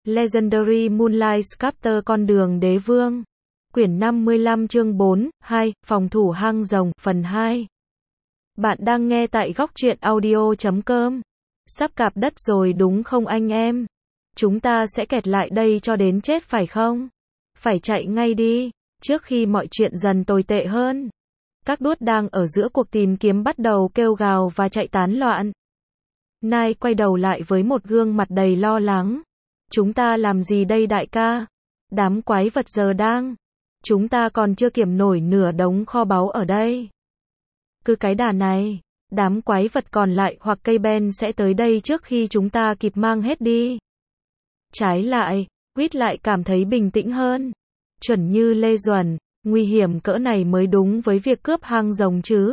Legendary Moonlight Sculptor con đường đế vương. Quyển 55 chương 4, 2, phòng thủ hang rồng, phần 2. Bạn đang nghe tại góc truyện audio.com. Sắp cạp đất rồi đúng không anh em? Chúng ta sẽ kẹt lại đây cho đến chết phải không? Phải chạy ngay đi, trước khi mọi chuyện dần tồi tệ hơn. Các đuốt đang ở giữa cuộc tìm kiếm bắt đầu kêu gào và chạy tán loạn. Nai quay đầu lại với một gương mặt đầy lo lắng. Chúng ta làm gì đây đại ca? Đám quái vật giờ đang. Chúng ta còn chưa kiểm nổi nửa đống kho báu ở đây. Cứ cái đà này, đám quái vật còn lại hoặc cây ben sẽ tới đây trước khi chúng ta kịp mang hết đi. Trái lại, Quýt lại cảm thấy bình tĩnh hơn. Chuẩn như Lê Duẩn, nguy hiểm cỡ này mới đúng với việc cướp hang rồng chứ.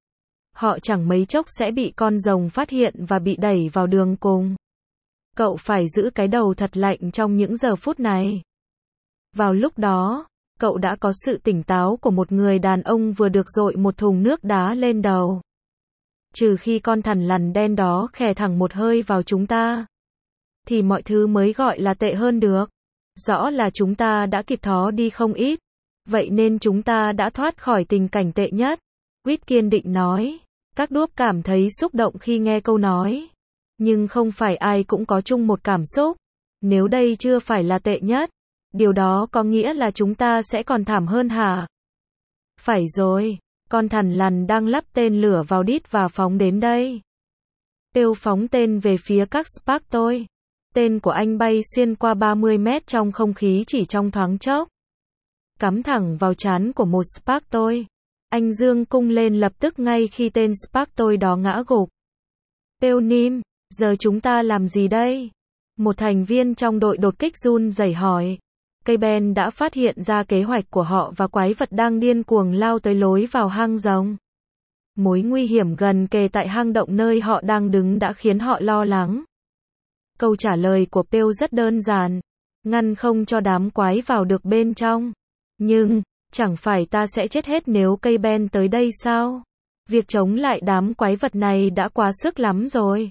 Họ chẳng mấy chốc sẽ bị con rồng phát hiện và bị đẩy vào đường cùng. Cậu phải giữ cái đầu thật lạnh trong những giờ phút này. Vào lúc đó, cậu đã có sự tỉnh táo của một người đàn ông vừa được dội một thùng nước đá lên đầu. Trừ khi con thằn lằn đen đó khè thẳng một hơi vào chúng ta, thì mọi thứ mới gọi là tệ hơn được. Rõ là chúng ta đã kịp thó đi không ít, vậy nên chúng ta đã thoát khỏi tình cảnh tệ nhất. Quýt kiên định nói. Các đuốc cảm thấy xúc động khi nghe câu nói. Nhưng không phải ai cũng có chung một cảm xúc. Nếu đây chưa phải là tệ nhất, điều đó có nghĩa là chúng ta sẽ còn thảm hơn hả? Phải rồi, con thằn lằn đang lắp tên lửa vào đít và phóng đến đây. Têu phóng tên về phía các Spark tôi. Tên của anh bay xuyên qua 30 mét trong không khí chỉ trong thoáng chốc. Cắm thẳng vào trán của một Spark tôi. Anh dương cung lên lập tức ngay khi tên Spark tôi đó ngã gục. Têu Nim, giờ chúng ta làm gì đây? Một thành viên trong đội đột kích run rẩy hỏi. Cây ben đã phát hiện ra kế hoạch của họ và quái vật đang điên cuồng lao tới lối vào hang rồng. Mối nguy hiểm gần kề tại hang động nơi họ đang đứng đã khiến họ lo lắng. Câu trả lời của Pêu rất đơn giản. Ngăn không cho đám quái vào được bên trong. Nhưng, chẳng phải ta sẽ chết hết nếu cây ben tới đây sao? Việc chống lại đám quái vật này đã quá sức lắm rồi.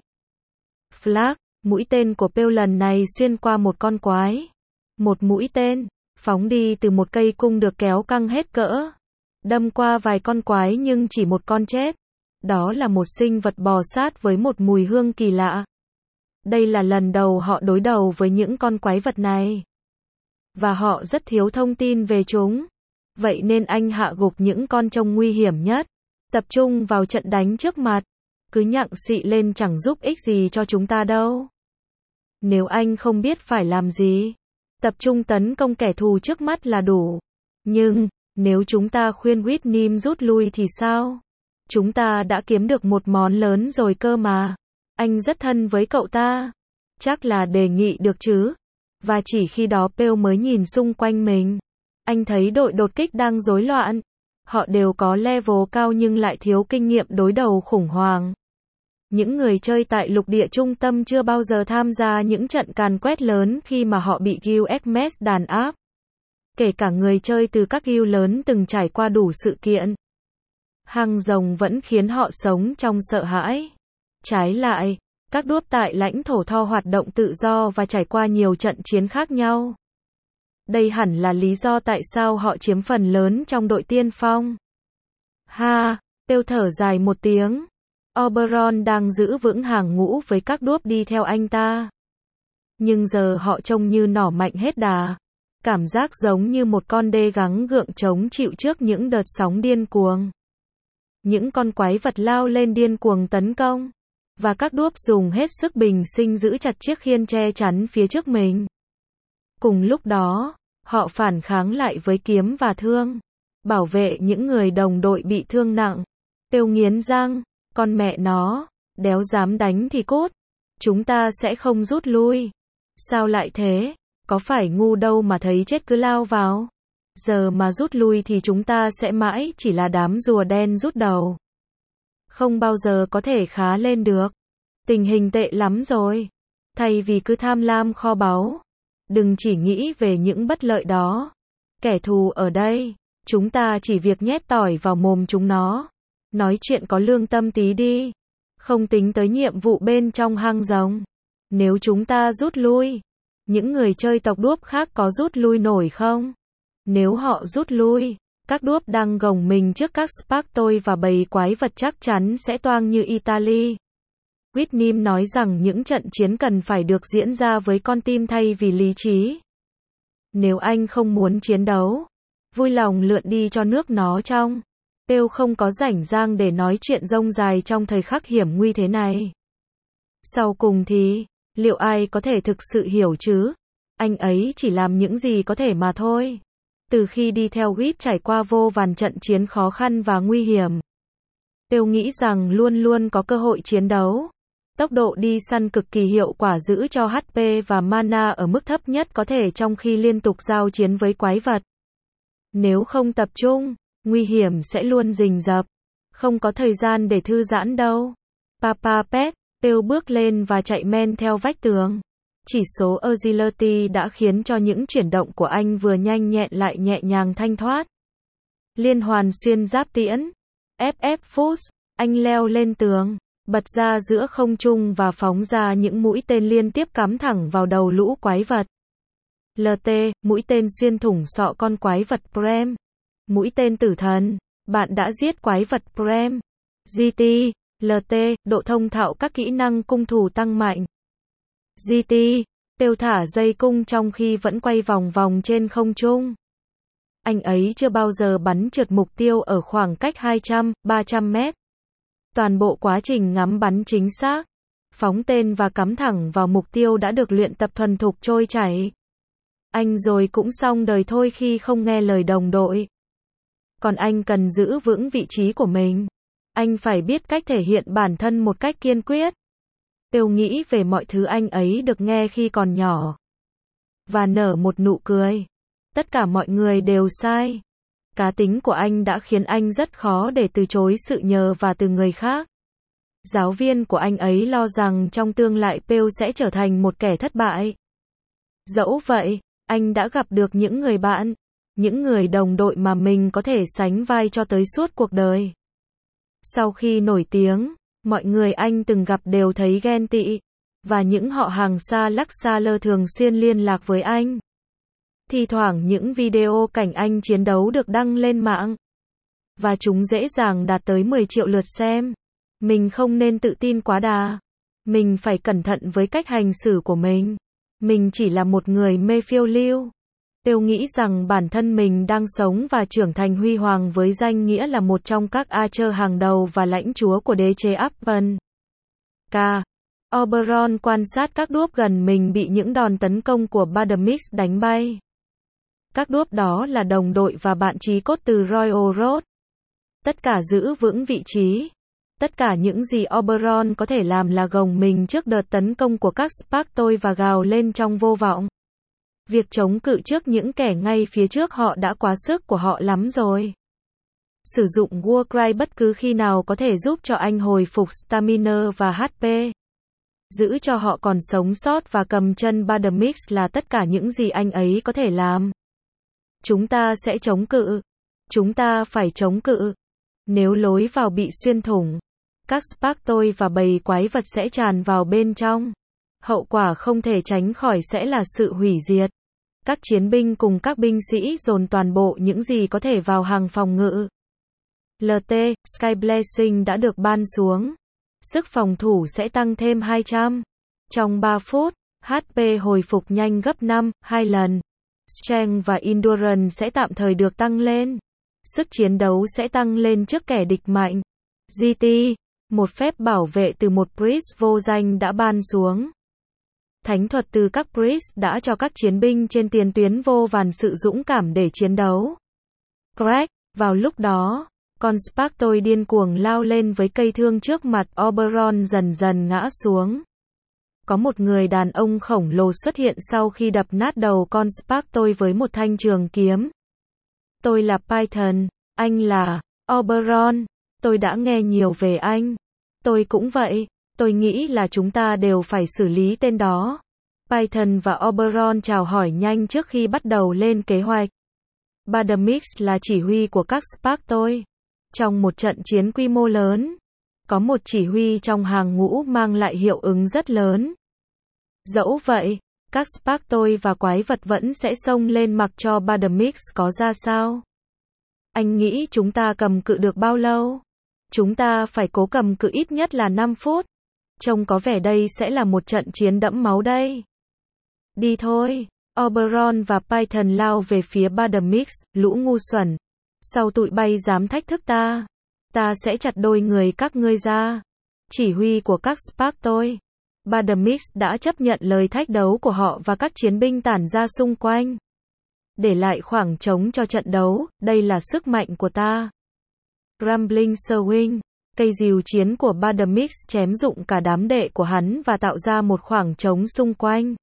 Flag, mũi tên của Pêu lần này xuyên qua một con quái. Một mũi tên, phóng đi từ một cây cung được kéo căng hết cỡ. Đâm qua vài con quái nhưng chỉ một con chết. Đó là một sinh vật bò sát với một mùi hương kỳ lạ. Đây là lần đầu họ đối đầu với những con quái vật này. Và họ rất thiếu thông tin về chúng. Vậy nên anh hạ gục những con trông nguy hiểm nhất. Tập trung vào trận đánh trước mặt. Cứ nhặng xị lên chẳng giúp ích gì cho chúng ta đâu. Nếu anh không biết phải làm gì, tập trung tấn công kẻ thù trước mắt là đủ. Nhưng, nếu chúng ta khuyên Whitney rút lui thì sao? Chúng ta đã kiếm được một món lớn rồi cơ mà. Anh rất thân với cậu ta. Chắc là đề nghị được chứ. Và chỉ khi đó Pêu mới nhìn xung quanh mình. Anh thấy đội đột kích đang rối loạn. Họ đều có level cao nhưng lại thiếu kinh nghiệm đối đầu khủng hoảng. Những người chơi tại lục địa trung tâm chưa bao giờ tham gia những trận càn quét lớn khi mà họ bị USMS đàn áp. Kể cả người chơi từ các guild lớn từng trải qua đủ sự kiện. Hang rồng vẫn khiến họ sống trong sợ hãi. Trái lại, các đuốc tại lãnh thổ Tho hoạt động tự do và trải qua nhiều trận chiến khác nhau. Đây hẳn là lý do tại sao họ chiếm phần lớn trong đội tiên phong. Ha, Têu thở dài một tiếng. Oberon đang giữ vững hàng ngũ với các đuốc đi theo anh ta. Nhưng giờ họ trông như nỏ mạnh hết đà. Cảm giác giống như một con đê gắng gượng chống chịu trước những đợt sóng điên cuồng. Những con quái vật lao lên điên cuồng tấn công. Và các đuốc dùng hết sức bình sinh giữ chặt chiếc khiên che chắn phía trước mình. Cùng lúc đó, họ phản kháng lại với kiếm và thương. Bảo vệ những người đồng đội bị thương nặng. Têu nghiến răng. Con mẹ nó, đéo dám đánh thì cút. Chúng ta sẽ không rút lui. Sao lại thế? Có phải ngu đâu mà thấy chết cứ lao vào. Giờ mà rút lui thì chúng ta sẽ mãi chỉ là đám rùa đen rút đầu. Không bao giờ có thể khá lên được. Tình hình tệ lắm rồi. Thay vì cứ tham lam kho báu, đừng chỉ nghĩ về những bất lợi đó. Kẻ thù ở đây, chúng ta chỉ việc nhét tỏi vào mồm chúng nó. Nói chuyện có lương tâm tí đi. Không tính tới nhiệm vụ bên trong hang rồng. Nếu chúng ta rút lui, những người chơi tộc đuốc khác có rút lui nổi không? Nếu họ rút lui, các đuốc đang gồng mình trước các Spartoi và bầy quái vật chắc chắn sẽ toang như Italy. Whitnim nói rằng những trận chiến cần phải được diễn ra với con tim thay vì lý trí. Nếu anh không muốn chiến đấu, vui lòng lượn đi cho nước nó trong. Pew không có rảnh rang để nói chuyện rông dài trong thời khắc hiểm nguy thế này. Sau cùng thì, liệu ai có thể thực sự hiểu chứ? Anh ấy chỉ làm những gì có thể mà thôi. Từ khi đi theo Whit trải qua vô vàn trận chiến khó khăn và nguy hiểm, Pew nghĩ rằng luôn luôn có cơ hội chiến đấu. Tốc độ đi săn cực kỳ hiệu quả giữ cho HP và mana ở mức thấp nhất có thể trong khi liên tục giao chiến với quái vật. Nếu không tập trung, nguy hiểm sẽ luôn rình rập. Không có thời gian để thư giãn đâu. Papa Pet, Pew bước lên và chạy men theo vách tường. Chỉ số agility đã khiến cho những chuyển động của anh vừa nhanh nhẹn lại nhẹ nhàng thanh thoát. Liên hoàn xuyên giáp tiễn. FF Fuss, anh leo lên tường, bật ra giữa không trung và phóng ra những mũi tên liên tiếp cắm thẳng vào đầu lũ quái vật. LT, mũi tên xuyên thủng sọ con quái vật Prem. Mũi tên tử thần, bạn đã giết quái vật Prem. GT, LT, độ thông thạo các kỹ năng cung thủ tăng mạnh. GT, Pew thả dây cung trong khi vẫn quay vòng vòng trên không trung. Anh ấy chưa bao giờ bắn trượt mục tiêu ở khoảng cách 200, 300 mét. Toàn bộ quá trình ngắm bắn chính xác, phóng tên và cắm thẳng vào mục tiêu đã được luyện tập thuần thục trôi chảy. Anh rồi cũng xong đời thôi khi không nghe lời đồng đội. Còn anh cần giữ vững vị trí của mình. Anh phải biết cách thể hiện bản thân một cách kiên quyết. Pew nghĩ về mọi thứ anh ấy được nghe khi còn nhỏ. Và nở một nụ cười. Tất cả mọi người đều sai. Cá tính của anh đã khiến anh rất khó để từ chối sự nhờ và từ người khác. Giáo viên của anh ấy lo rằng trong tương lai Pew sẽ trở thành một kẻ thất bại. Dẫu vậy, anh đã gặp được những người bạn, những người đồng đội mà mình có thể sánh vai cho tới suốt cuộc đời. Sau khi nổi tiếng, mọi người anh từng gặp đều thấy ghen tị, và những họ hàng xa lắc xa lơ thường xuyên liên lạc với anh. Thi thoảng những video cảnh anh chiến đấu được đăng lên mạng, và chúng dễ dàng đạt tới 10 triệu lượt xem. Mình không nên tự tin quá đà. Mình phải cẩn thận với cách hành xử của mình. Mình chỉ là một người mê phiêu lưu. Pew nghĩ rằng bản thân mình đang sống và trưởng thành huy hoàng với danh nghĩa là một trong các archer hàng đầu và lãnh chúa của đế chế Appen. K. Oberon quan sát các đuốc gần mình bị những đòn tấn công của Bademix đánh bay. Các đuốc đó là đồng đội và bạn chí cốt từ Royal Road. Tất cả giữ vững vị trí. Tất cả những gì Oberon có thể làm là gồng mình trước đợt tấn công của các Spartoi và gào lên trong vô vọng. Việc chống cự trước những kẻ ngay phía trước họ đã quá sức của họ lắm rồi. Sử dụng Warcry bất cứ khi nào có thể giúp cho anh hồi phục stamina và HP. Giữ cho họ còn sống sót và cầm chân Bademix là tất cả những gì anh ấy có thể làm. Chúng ta sẽ chống cự. Chúng ta phải chống cự. Nếu lối vào bị xuyên thủng, các Spartoi và bầy quái vật sẽ tràn vào bên trong. Hậu quả không thể tránh khỏi sẽ là sự hủy diệt. Các chiến binh cùng các binh sĩ dồn toàn bộ những gì có thể vào hàng phòng ngự. LT, Sky Blessing đã được ban xuống. Sức phòng thủ sẽ tăng thêm 200. Trong 3 phút, HP hồi phục nhanh gấp 2 lần. Strength và Endurance sẽ tạm thời được tăng lên. Sức chiến đấu sẽ tăng lên trước kẻ địch mạnh. GT, một phép bảo vệ từ một priest vô danh đã ban xuống. Thánh thuật từ các priest đã cho các chiến binh trên tiền tuyến vô vàn sự dũng cảm để chiến đấu. Crack, vào lúc đó, con Spartoi điên cuồng lao lên với cây thương trước mặt Oberon dần dần ngã xuống. Có một người đàn ông khổng lồ xuất hiện sau khi đập nát đầu con Spartoi với một thanh trường kiếm. Tôi là Python, anh là Oberon. Tôi đã nghe nhiều về anh. Tôi cũng vậy. Tôi nghĩ là chúng ta đều phải xử lý tên đó. Python và Oberon chào hỏi nhanh trước khi bắt đầu lên kế hoạch. Bademix là chỉ huy của các Spartoi. Trong một trận chiến quy mô lớn, có một chỉ huy trong hàng ngũ mang lại hiệu ứng rất lớn. Dẫu vậy, các Spartoid và quái vật vẫn sẽ xông lên mặc cho Bademix có ra sao. Anh nghĩ chúng ta cầm cự được bao lâu? Chúng ta phải cố cầm cự ít nhất là 5 phút. Trông có vẻ đây sẽ là một trận chiến đẫm máu đây. Đi thôi. Oberon và Python lao về phía Bademix, lũ ngu xuẩn. Sao tụi bay dám thách thức ta? Ta sẽ chặt đôi người các ngươi ra. Chỉ huy của các Spartoid. Bademix đã chấp nhận lời thách đấu của họ và các chiến binh tản ra xung quanh. Để lại khoảng trống cho trận đấu, đây là sức mạnh của ta. Rumbling Swing. Cây rìu chiến của Bademix chém rụng cả đám đệ của hắn và tạo ra một khoảng trống xung quanh.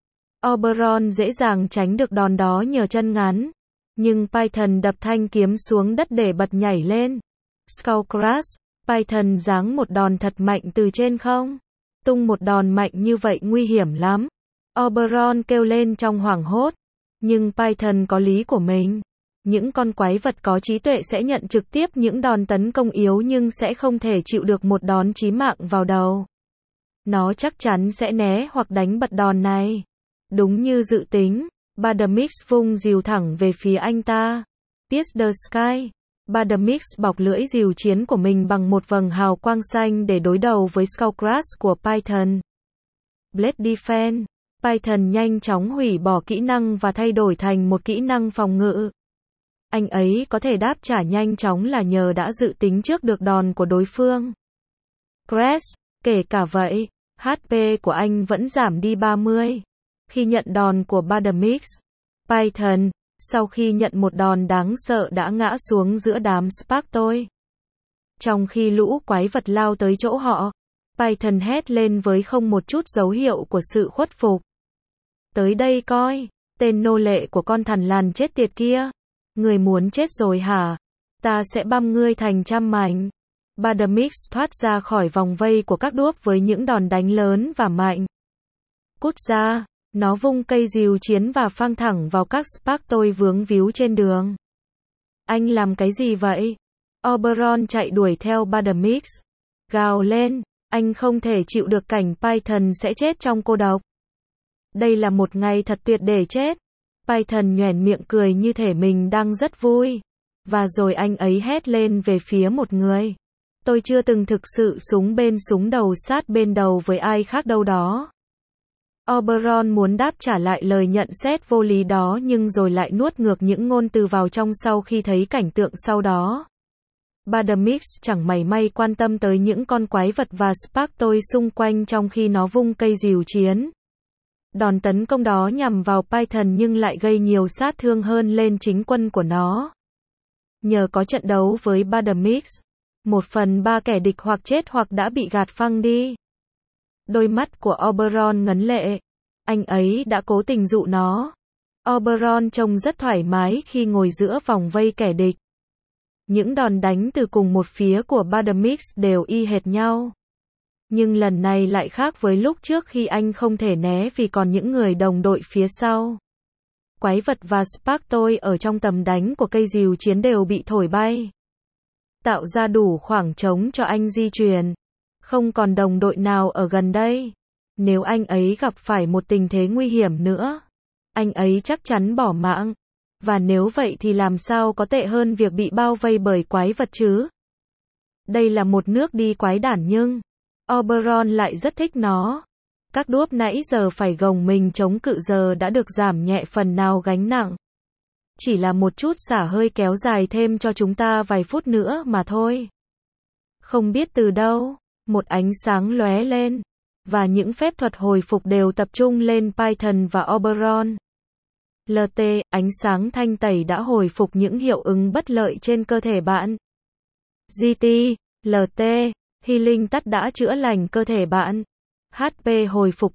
Oberon dễ dàng tránh được đòn đó nhờ chân ngắn. Nhưng Python đập thanh kiếm xuống đất để bật nhảy lên. Skull Crush. Python giáng một đòn thật mạnh từ trên không. Tung một đòn mạnh như vậy nguy hiểm lắm. Oberon kêu lên trong hoảng hốt. Nhưng Python có lý của mình. Những con quái vật có trí tuệ sẽ nhận trực tiếp những đòn tấn công yếu nhưng sẽ không thể chịu được một đòn chí mạng vào đầu. Nó chắc chắn sẽ né hoặc đánh bật đòn này. Đúng như dự tính, Bademix vung rìu thẳng về phía anh ta. Pierce the Sky. Bademix bọc lưỡi rìu chiến của mình bằng một vầng hào quang xanh để đối đầu với Skull Crush của Python. Blade Defense. Python nhanh chóng hủy bỏ kỹ năng và thay đổi thành một kỹ năng phòng ngự. Anh ấy có thể đáp trả nhanh chóng là nhờ đã dự tính trước được đòn của đối phương. Crash. Kể cả vậy, HP của anh vẫn giảm đi 30. Khi nhận đòn của Bademix, Python, sau khi nhận một đòn đáng sợ đã ngã xuống giữa đám Spartoid. Trong khi lũ quái vật lao tới chỗ họ, Python hét lên với không một chút dấu hiệu của sự khuất phục. Tới đây coi, tên nô lệ của con thằn lằn chết tiệt kia. Người muốn chết rồi hả? Ta sẽ băm ngươi thành trăm mảnh. Bademix thoát ra khỏi vòng vây của các đuốc với những đòn đánh lớn và mạnh. Cút ra, nó vung cây rìu chiến và phang thẳng vào các Spartoid vướng víu trên đường. Anh làm cái gì vậy? Oberon chạy đuổi theo Bademix. Gào lên, anh không thể chịu được cảnh Python sẽ chết trong cô độc. Đây là một ngày thật tuyệt để chết. Python nhoẻn miệng cười như thể mình đang rất vui. Và rồi anh ấy hét lên về phía một người. Tôi chưa từng thực sự súng đầu sát bên đầu với ai khác đâu đó. Oberon muốn đáp trả lại lời nhận xét vô lý đó nhưng rồi lại nuốt ngược những ngôn từ vào trong sau khi thấy cảnh tượng sau đó. Bademix chẳng mảy may quan tâm tới những con quái vật và Spartoid xung quanh trong khi nó vung cây rìu chiến. Đòn tấn công đó nhằm vào Python nhưng lại gây nhiều sát thương hơn lên chính quân của nó. Nhờ có trận đấu với Bademix, 1/3 kẻ địch hoặc chết hoặc đã bị gạt phăng đi. Đôi mắt của Oberon ngấn lệ. Anh ấy đã cố tình dụ nó. Oberon trông rất thoải mái khi ngồi giữa vòng vây kẻ địch. Những đòn đánh từ cùng một phía của Bademix đều y hệt nhau. Nhưng lần này lại khác với lúc trước khi anh không thể né vì còn những người đồng đội phía sau. Quái vật và Spartoid ở trong tầm đánh của cây rìu chiến đều bị thổi bay. Tạo ra đủ khoảng trống cho anh di chuyển. Không còn đồng đội nào ở gần đây. Nếu anh ấy gặp phải một tình thế nguy hiểm nữa, anh ấy chắc chắn bỏ mạng. Và nếu vậy thì làm sao có tệ hơn việc bị bao vây bởi quái vật chứ? Đây là một nước đi quái đản nhưng Oberon lại rất thích nó. Các đuốc nãy giờ phải gồng mình chống cự giờ đã được giảm nhẹ phần nào gánh nặng. Chỉ là một chút xả hơi kéo dài thêm cho chúng ta vài phút nữa mà thôi. Không biết từ đâu, một ánh sáng lóe lên. Và những phép thuật hồi phục đều tập trung lên Python và Oberon. LT, ánh sáng thanh tẩy đã hồi phục những hiệu ứng bất lợi trên cơ thể bạn. GT, LT, Healing Touch đã chữa lành cơ thể bạn. HP hồi phục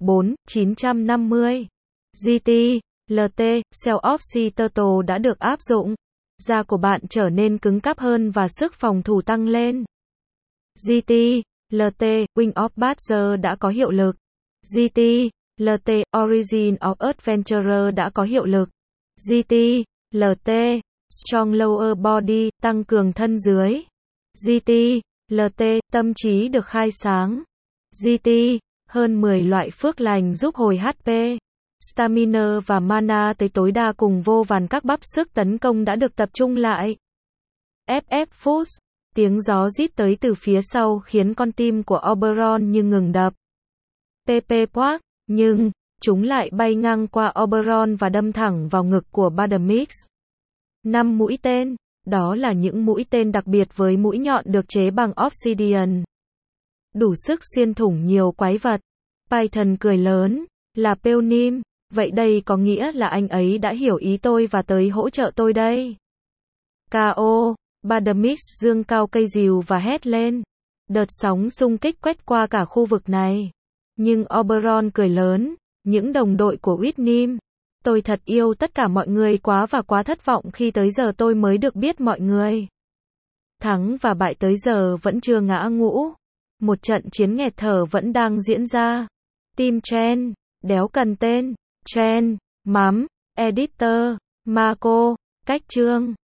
4,950. GT, LT, Cell of Sea Turtle đã được áp dụng. Da của bạn trở nên cứng cáp hơn và sức phòng thủ tăng lên. GT, LT, Wing of Badger đã có hiệu lực. GT, LT, Origin of Adventurer đã có hiệu lực. GT, LT, Strong Lower Body, tăng cường thân dưới. GT, LT, tâm trí được khai sáng. GT, hơn 10 loại phước lành giúp hồi HP. stamina và mana tới tối đa cùng vô vàn các bắp sức tấn công đã được tập trung lại. FF Foods, tiếng gió rít tới từ phía sau khiến con tim của Oberon như ngừng đập. PP Poak, nhưng, chúng lại bay ngang qua Oberon và đâm thẳng vào ngực của Badamix. 5 mũi tên, đó là những mũi tên đặc biệt với mũi nhọn được chế bằng obsidian. Đủ sức xuyên thủng nhiều quái vật. Python cười lớn, là Peonim, vậy đây có nghĩa là anh ấy đã hiểu ý tôi và tới hỗ trợ tôi đây. K.O. Badamix giương cao cây rìu và hét lên. Đợt sóng xung kích quét qua cả khu vực này. Nhưng Oberon cười lớn, những đồng đội của Whitnim. Tôi thật yêu tất cả mọi người quá và quá thất vọng khi tới giờ tôi mới được biết mọi người. Thắng và bại tới giờ vẫn chưa ngã ngũ. Một trận chiến nghẹt thở vẫn đang diễn ra. Team Chen, đéo cần tên, Chen, Mắm, Editor, Marco, Cách chương.